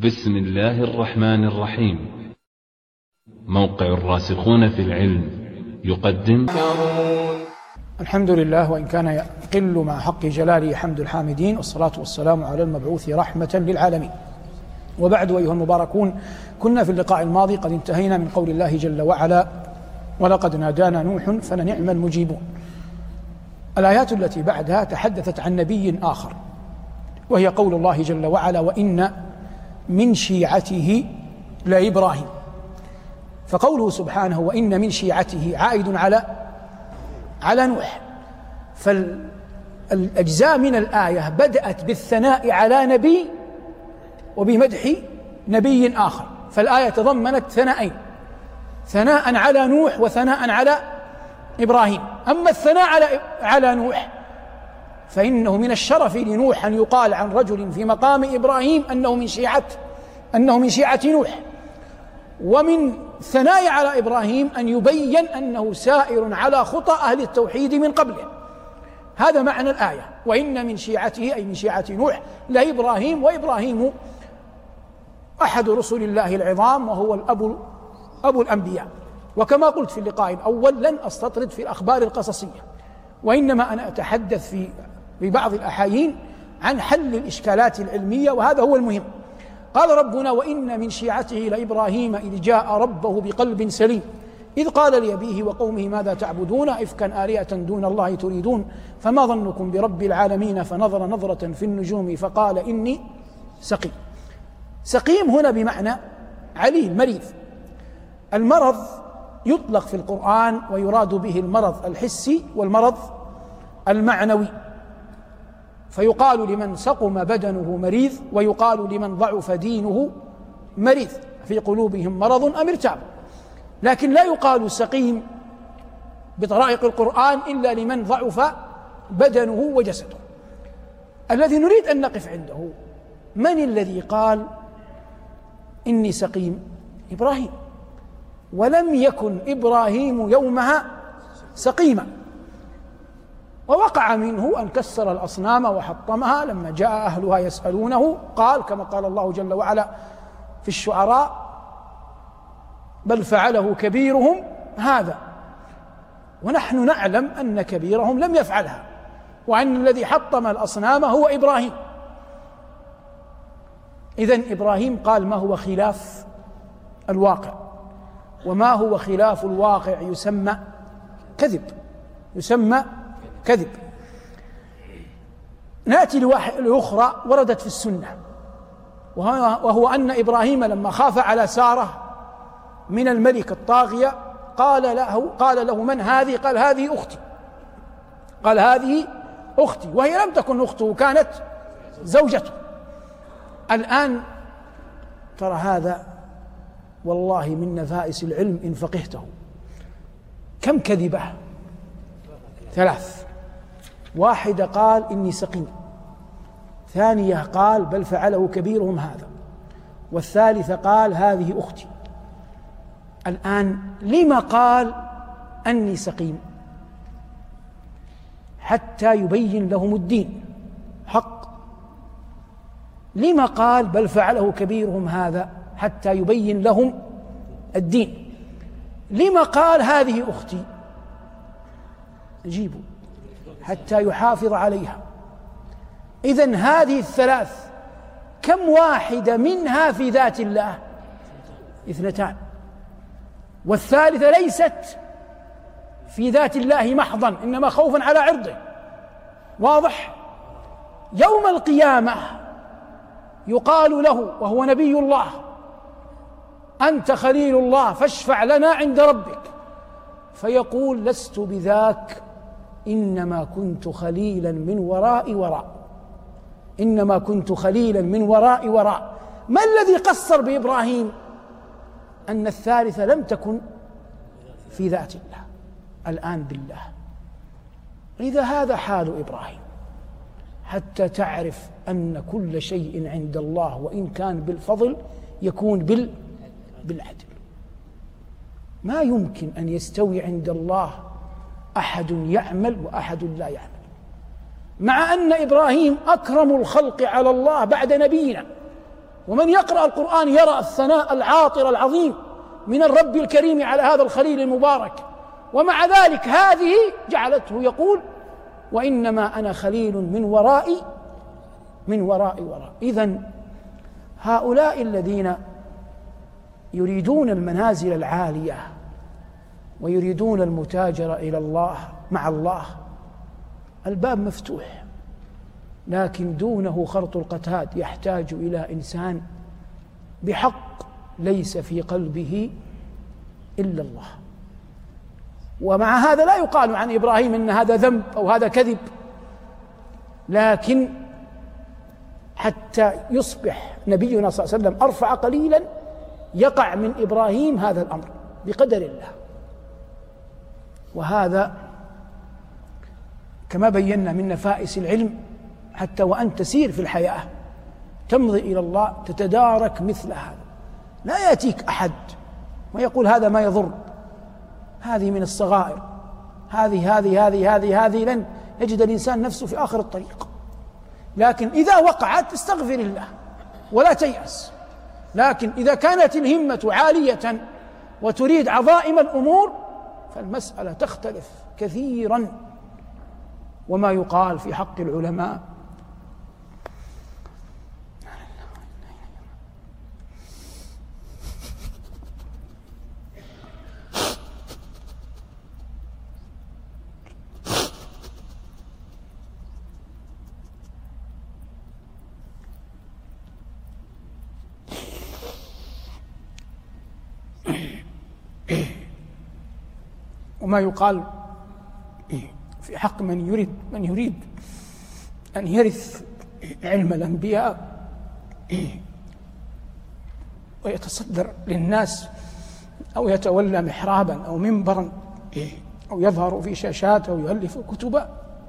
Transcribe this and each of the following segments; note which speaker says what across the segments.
Speaker 1: بسم الله الرحمن الرحيم. موقع الراسخون في العلم يقدم
Speaker 2: الحمد لله، وإن كان يقل مع حق جلاله حمد الحامدين، والصلاة والسلام على المبعوث رحمة للعالمين. وبعد، أيها المباركون، كنا في اللقاء الماضي قد انتهينا من قول الله جل وعلا: ولقد نادانا نوح فلنعم المجيبون. الآيات التي بعدها تحدثت عن نبي آخر، وهي قول الله جل وعلا: وإن من شيعته لإبراهيم. فقوله سبحانه وإن من شيعته عائد على نوح. فالأجزاء من الآية بدأت بالثناء على نبي وبمدح نبي آخر، فالآية تضمنت ثناءين: ثناء على نوح وثناء على إبراهيم. أما الثناء على نوح فإنه من الشرف لنوح أن يقال عن رجل في مقام إبراهيم أنه من شيعة نوح، ومن ثناء على إبراهيم أن يبين أنه سائر على خطى أهل التوحيد من قبله. هذا معنى الآية: وإن من شيعته، أي من شيعة نوح، لإبراهيم. وإبراهيم أحد رسل الله العظام، وهو أبو الأنبياء. وكما قلت في اللقاء الأول، لن أستطرد في الأخبار القصصية، وإنما أنا أتحدث في بعض الأحايين عن حل الإشكالات العلمية، وهذا هو المهم. قال ربنا: وإن من شيعته لإبراهيم إذ جاء ربه بقلب سليم إذ قال لأبيه وقومه ماذا تعبدون إفكا آلهة دون الله تريدون فما ظنكم برب العالمين فنظر نظرة في النجوم فقال إني سقيم. سقيم هنا بمعنى عليل، مريض. المرض يطلق في القرآن ويراد به المرض الحسي والمرض المعنوي، فيقال لمن سقم بدنه مريض، ويقال لمن ضعف دينه مريض، في قلوبهم مرض أم ارتابوا. لكن لا يقال سقيم بطرائق القرآن إلا لمن ضعف بدنه وجسده. الذي نريد أن نقف عنده: من الذي قال إني سقيم؟ إبراهيم. ولم يكن إبراهيم يومها سقيما، ووقع منه أن كسر الأصنام وحطمها. لما جاء أهلها يسألونه قال كما قال الله جل وعلا في الشعراء: بل فعله كبيرهم هذا. ونحن نعلم أن كبيرهم لم يفعلها، وأن الذي حطم الأصنام هو إبراهيم. إذن إبراهيم قال ما هو خلاف الواقع، وما هو خلاف الواقع يسمى كذب. نأتي لأخرى وردت في السنة، وهو أن إبراهيم لما خاف على سارة من الملك الطاغية قال له من هذه؟ قال هذه أختي، وهي لم تكن أخته، كانت زوجته. الآن ترى هذا والله من نفائس العلم إن فقهته. كم كذبة؟ 3. واحدة قال إني سقيم، ثانية قال بل فعله كبيرهم هذا، والثالثة قال هذه أختي. الآن لما قال أني سقيم؟ حتى يبين لهم الدين حق. لما قال بل فعله كبيرهم هذا؟ حتى يبين لهم الدين. لما قال هذه أختي؟ جيبوا حتى يحافظ عليها. إذن هذه 3 كم واحدة منها في ذات الله؟ 2. والثالثة ليست في ذات الله محضا، إنما خوفا على عرضه. واضح؟ يوم القيامة يقال له وهو نبي الله: أنت خليل الله فاشفع لنا عند ربك. فيقول: لست بذاك، إنما كنت خليلا من وراء وراء. ما الذي قصر بإبراهيم؟ أن الثالثة لم تكن في ذات الله، الآن بالله. إذا هذا حال إبراهيم، حتى تعرف أن كل شيء عند الله وإن كان بالفضل يكون بالعدل. ما يمكن أن يستوي عند الله أحد يعمل وأحد لا يعمل، مع أن إبراهيم أكرم الخلق على الله بعد نبينا، ومن يقرأ القرآن يرى الثناء العاطر العظيم من الرب الكريم على هذا الخليل المبارك، ومع ذلك هذه جعلته يقول: وإنما أنا خليل من ورائي وراء. إذن هؤلاء الذين يريدون المنازل العالية ويريدون المتاجرة إلى الله مع الله، الباب مفتوح، لكن دونه خرط القتاد، يحتاج إلى إنسان بحق ليس في قلبه إلا الله. ومع هذا لا يقال عن إبراهيم إن هذا ذنب أو هذا كذب، لكن حتى يصبح نبينا صلى الله عليه وسلم أرفع قليلا يقع من إبراهيم هذا الأمر بقدر الله. وهذا كما بينا من نفائس العلم، حتى وأن تسير في الحياة تمضي إلى الله تتدارك مثل هذا. لا يأتيك أحد ويقول هذا ما يضر، هذه من الصغائر، هذه لن يجد الإنسان نفسه في آخر الطريق. لكن إذا وقعت استغفر الله ولا تيأس. لكن إذا كانت الهمة عالية وتريد عظائم الأمور فالمسألة تختلف كثيرا. وما يقال في حق العلماء وما يقال في حق من يريد أن يرث علم الأنبياء ويتصدر للناس أو يتولى محرابا أو منبرا أو يظهر في شاشات أو يؤلف كتبا،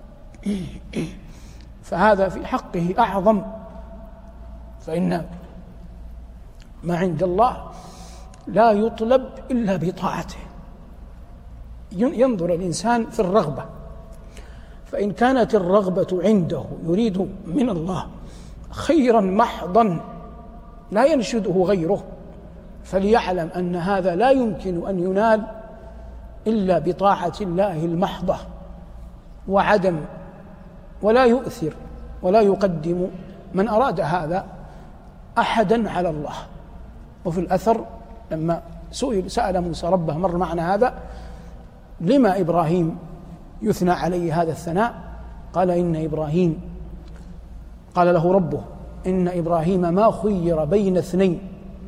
Speaker 2: فهذا في حقه أعظم. فإن ما عند الله لا يطلب إلا بطاعته. ينظر الإنسان في الرغبة، فإن كانت الرغبة عنده يريد من الله خيرا محضا لا ينشده غيره، فليعلم أن هذا لا يمكن أن ينال إلا بطاعة الله المحضة ولا يؤثر ولا يقدم من أراد هذا أحدا على الله. وفي الأثر لما سأل موسى ربه، مر معنا هذا، لما إبراهيم يثنى عليه هذا الثناء؟ قال قال له ربه: إن إبراهيم ما خير بين اثنين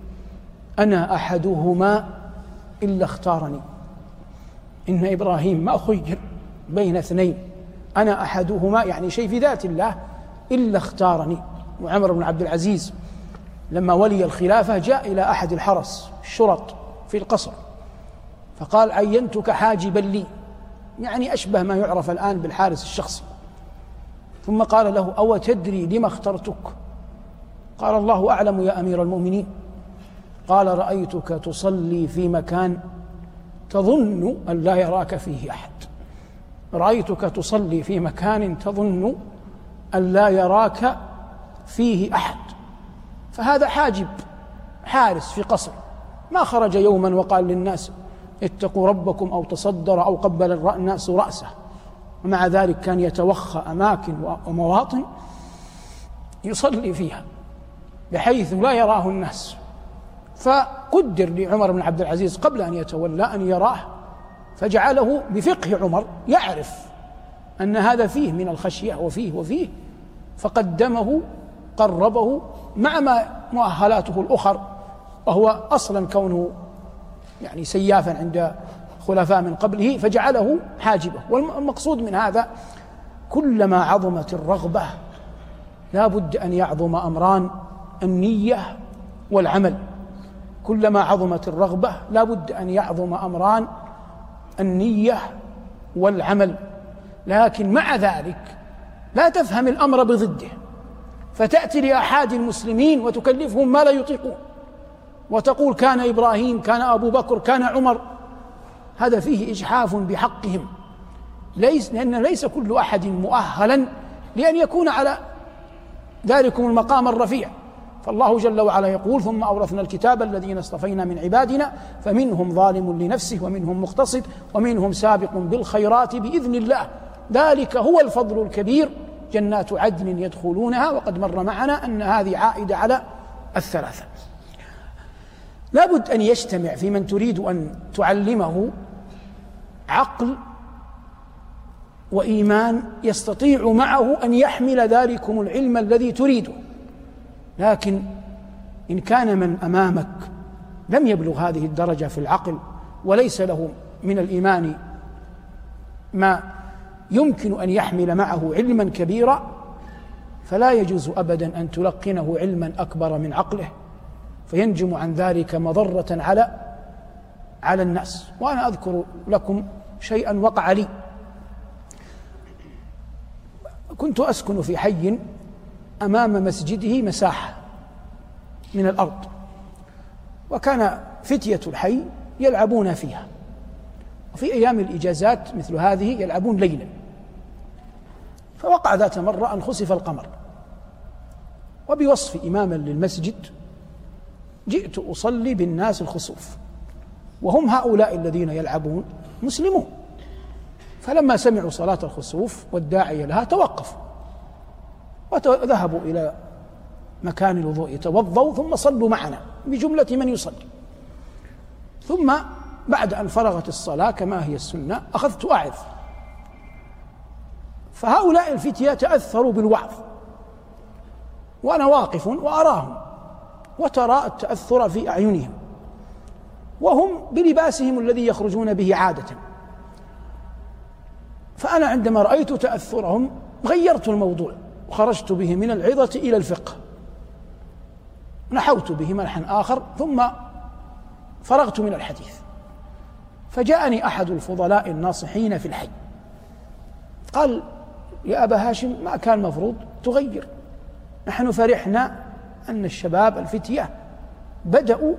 Speaker 2: أنا أحدهما إلا اختارني. إن إبراهيم ما خير بين اثنين أنا أحدهما، يعني شيء في ذات الله، إلا اختارني. وعمر بن عبد العزيز لما ولي الخلافة جاء إلى أحد الحرس الشرط في القصر فقال: عينتك حاجبا لي، يعني أشبه ما يعرف الآن بالحارس الشخصي. ثم قال له: أو تدري لما اخترتك؟ قال: الله أعلم يا أمير المؤمنين. قال: رأيتك تصلي في مكان تظن أن لا يراك فيه أحد، رأيتك تصلي في مكان تظن أن لا يراك فيه أحد. فهذا حاجب حارس في قصر، ما خرج يوما وقال للناس اتقوا ربكم أو تصدر أو قبل الناس رأسه، ومع ذلك كان يتوخى أماكن ومواطن يصلي فيها بحيث لا يراه الناس. فقدر لعمر بن عبد العزيز قبل أن يتولى أن يراه، فجعله بفقه عمر يعرف أن هذا فيه من الخشية وفيه، فقدمه قربه مع ما مؤهلاته الأخر، وهو أصلا كونه يعني سيافا عند خلفاء من قبله، فجعله حاجبه. والمقصود من هذا كلما عظمت الرغبة لا بد أن يعظم أمران: النية والعمل. كلما عظمت الرغبة لا بد أن يعظم أمران: النية والعمل. لكن مع ذلك لا تفهم الأمر بضده، فتأتي لأحد المسلمين وتكلفهم ما لا يطيقون وتقول كان إبراهيم، كان أبو بكر، كان عمر. هذا فيه إجحاف بحقهم، لأن ليس كل أحد مؤهلا لأن يكون على ذلكم المقام الرفيع. فالله جل وعلا يقول: ثم أورثنا الكتاب الذين اصطفينا من عبادنا فمنهم ظالم لنفسه ومنهم مقتصد ومنهم سابق بالخيرات بإذن الله ذلك هو الفضل الكبير جنات عدن يدخلونها. وقد مر معنا أن هذه عائدة على الثلاثة. لابد أن يجتمع في من تريد أن تعلمه عقل وإيمان يستطيع معه أن يحمل ذلكم العلم الذي تريده. لكن إن كان من أمامك لم يبلغ هذه الدرجة في العقل وليس له من الإيمان ما يمكن أن يحمل معه علما كبيرا، فلا يجوز أبدا أن تلقنه علما أكبر من عقله، فينجم عن ذلك مضرة على الناس. وأنا أذكر لكم شيئا وقع لي. كنت أسكن في حي أمام مسجده مساحة من الأرض، وكان فتية الحي يلعبون فيها، وفي أيام الإجازات مثل هذه يلعبون ليلا. فوقع ذات مرة أن خسف القمر، وبوصف إماما للمسجد جئت أصلي بالناس الخسوف، وهم هؤلاء الذين يلعبون مسلمون. فلما سمعوا صلاة الخسوف والداعي لها توقفوا وذهبوا إلى مكان الوضوء يتوضوا، ثم صلوا معنا بجملة من يصلي. ثم بعد أن فرغت الصلاة كما هي السنة أخذت أعظ، فهؤلاء الفتية تأثروا بالوعظ وأنا واقف وأراهم، وترى التأثر في أعينهم وهم بلباسهم الذي يخرجون به عادة. فأنا عندما رأيت تأثرهم غيرت الموضوع وخرجت به من العظة إلى الفقه، نحوت به منحا آخر ثم فرغت من الحديث. فجاءني أحد الفضلاء الناصحين في الحي قال: يا أبا هاشم، ما كان مفروض تغير، نحن فرحنا أن الشباب الفتية بدأوا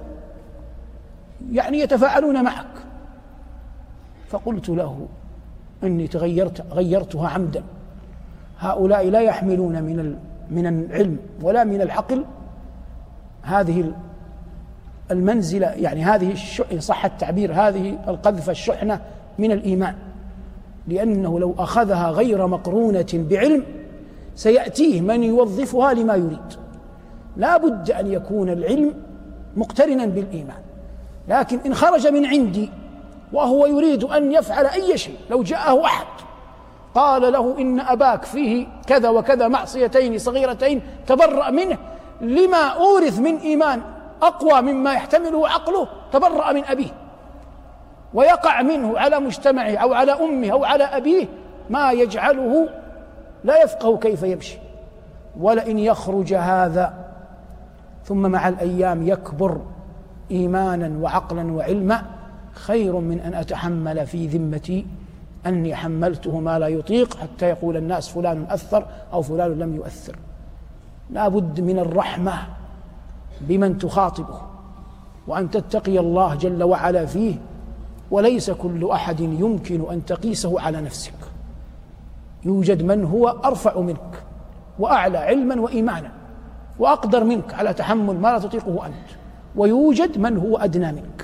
Speaker 2: يتفاعلون معك. فقلت له: إني غيرتها عمدا، هؤلاء لا يحملون من العلم ولا من العقل هذه المنزلة، هذه إن صح التعبير هذه القذفة الشحنة من الإيمان، لأنه لو أخذها غير مقرونة بعلم سيأتيه من يوظفها لما يريد. لا بد أن يكون العلم مقترنا بالإيمان. لكن إن خرج من عندي وهو يريد أن يفعل أي شيء، لو جاءه أحد قال له: إن أباك فيه كذا وكذا معصيتين صغيرتين تبرأ منه، لما أورث من إيمان أقوى مما يحتمله عقله، تبرأ من أبيه، ويقع منه على مجتمعه أو على أمه أو على أبيه ما يجعله لا يفقه كيف يمشي. ولئن يخرج هذا ثم مع الأيام يكبر إيمانا وعقلا وعلما خير من أن أتحمل في ذمتي أني حملته ما لا يطيق حتى يقول الناس فلان أثر أو فلان لم يؤثر. لا بد من الرحمة بمن تخاطبه، وأن تتقي الله جل وعلا فيه، وليس كل أحد يمكن أن تقيسه على نفسك. يوجد من هو أرفع منك وأعلى علما وإيمانا وأقدر منك على تحمل ما لا تطيقه أنت، ويوجد من هو أدنى منك.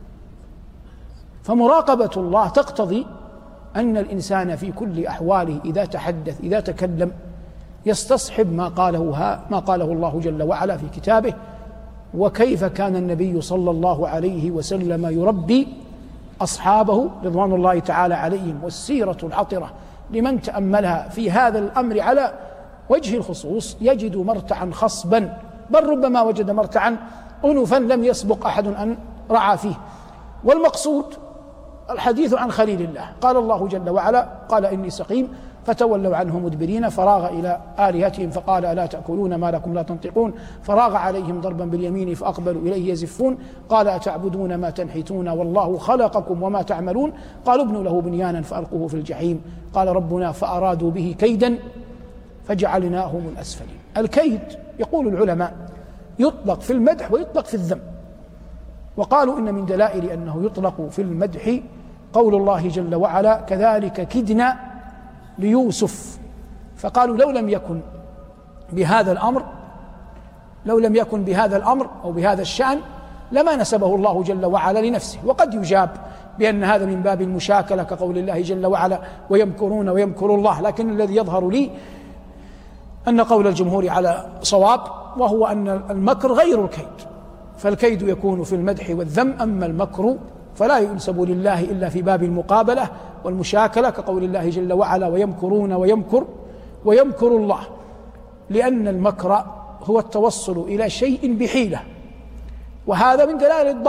Speaker 2: فمراقبة الله تقتضي أن الإنسان في كل أحواله إذا تحدث إذا تكلم يستصحب ما قاله الله جل وعلا في كتابه، وكيف كان النبي صلى الله عليه وسلم يربي أصحابه رضوان الله تعالى عليهم. والسيرة العطرة لمن تأملها في هذا الأمر على وجه الخصوص يجد مرتعا خصبا، بل ربما وجد مرتعا أنفا لم يسبق أحد أن رعى فيه. والمقصود الحديث عن خليل الله. قال الله جل وعلا: قال إني سقيم فتولوا عنه مدبرين فراغ إلى آلهتهم فقال ألا تأكلون ما لكم لا تنطقون فراغ عليهم ضربا باليمين فأقبلوا إليه يزفون قال أتعبدون ما تنحتون والله خلقكم وما تعملون قالوا ابنوا له بنيانا فألقوه في الجحيم قال ربنا فأرادوا به كيدا فجعلناهم الأسفلين. الكيد يقول العلماء يطلق في المدح ويطلق في الذم، وقالوا إن من دلائل أنه يطلق في المدح قول الله جل وعلا: كذلك كدنا ليوسف. فقالوا لو لم يكن بهذا الأمر لو لم يكن بهذا الأمر أو بهذا الشأن لما نسبه الله جل وعلا لنفسه. وقد يجاب بأن هذا من باب المشاكلة كقول الله جل وعلا ويمكرون ويمكر الله، لكن الذي يظهر لي أن قول الجمهور على صواب، وهو أن المكر غير الكيد، فالكيد يكون في المدح والذم، أما المكر فلا ينسب لله إلا في باب المقابلة والمشاكلة كقول الله جل وعلا ويمكرون ويمكر الله، لأن المكر هو التوصل إلى شيء بحيلة، وهذا من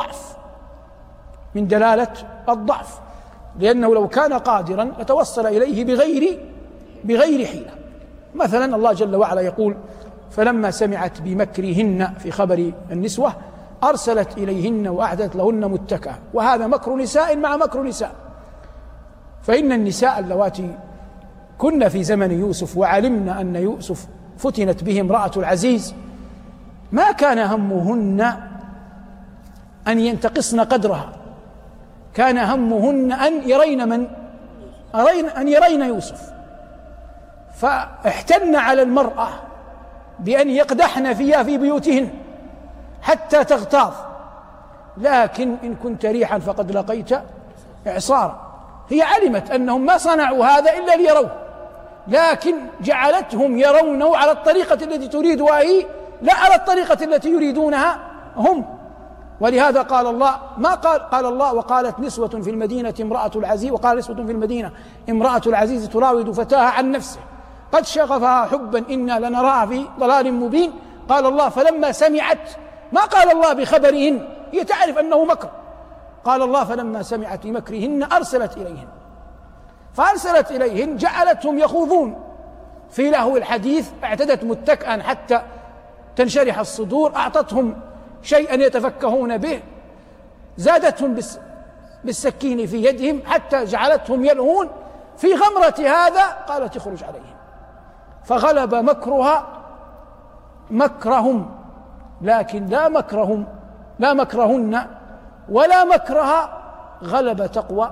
Speaker 2: دلالة الضعف، لأنه لو كان قادرا لتوصل إليه بغير حيلة. مثلا الله جل وعلا يقول فلما سمعت بمكرهن في خبر النسوة أرسلت إليهن وأعدت لهن متكئا، وهذا مكر نساء مع مكر نساء. فإن النساء اللواتي كن في زمن يوسف وعلمنا أن يوسف فتنت به امرأة العزيز ما كان همهن أن ينتقصن قدرها، كان همهن أن يرين يوسف، فاحتن على المرأة بأن يقدحن فيها في بيوتهن حتى تغتاظ، لكن إن كنت ريحا فقد لقيت إعصارا. هي علمت أنهم ما صنعوا هذا إلا ليروه، لكن جعلتهم يرونه على الطريقة التي تريدها هي، لا على الطريقة التي يريدونها هم. ولهذا قال الله قال الله وقالت نسوة في المدينة امرأة العزيز، وقال نسوة في المدينة امرأة العزيز تراود فتاها عن نفسه قد شغفها حبا إنا لنراها في ضلال مبين. قال الله فلما سمعت، ما قال الله بخبرهن، هي تعرف أنه مكر، قال الله فلما سمعت بمكرهن أرسلت إليهن، فأرسلت إليهن جعلتهم يخوضون في لهو الحديث، اعتدت متكئا حتى تنشرح الصدور، أعطتهم شيئا يتفكهون به، زادتهم بالسكين في يدهم حتى جعلتهم يلهون. في غمرة هذا قالت اخرج عليهم، فغلب مكرها مكرهم، لكن لا مكرهن ولا مكرها غلب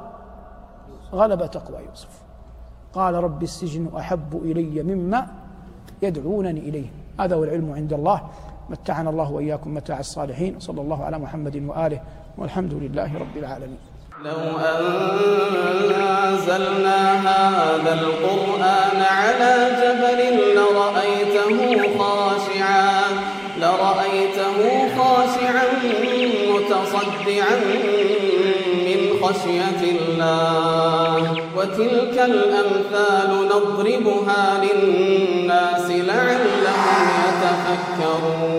Speaker 2: تقوى يوسف. قال رب السجن أحب إلي مما يدعونني إليه. هذا هو العلم عند الله. متعنا الله وإياكم متاع الصالحين. صلى الله على محمد وآله، والحمد لله رب العالمين.
Speaker 3: لو أنزلنا هذا القرآن على جبل لرأيته خاشعا متصدعا من خشية الله. وتلك الأمثال نضربها للناس لعلهم يتفكرون.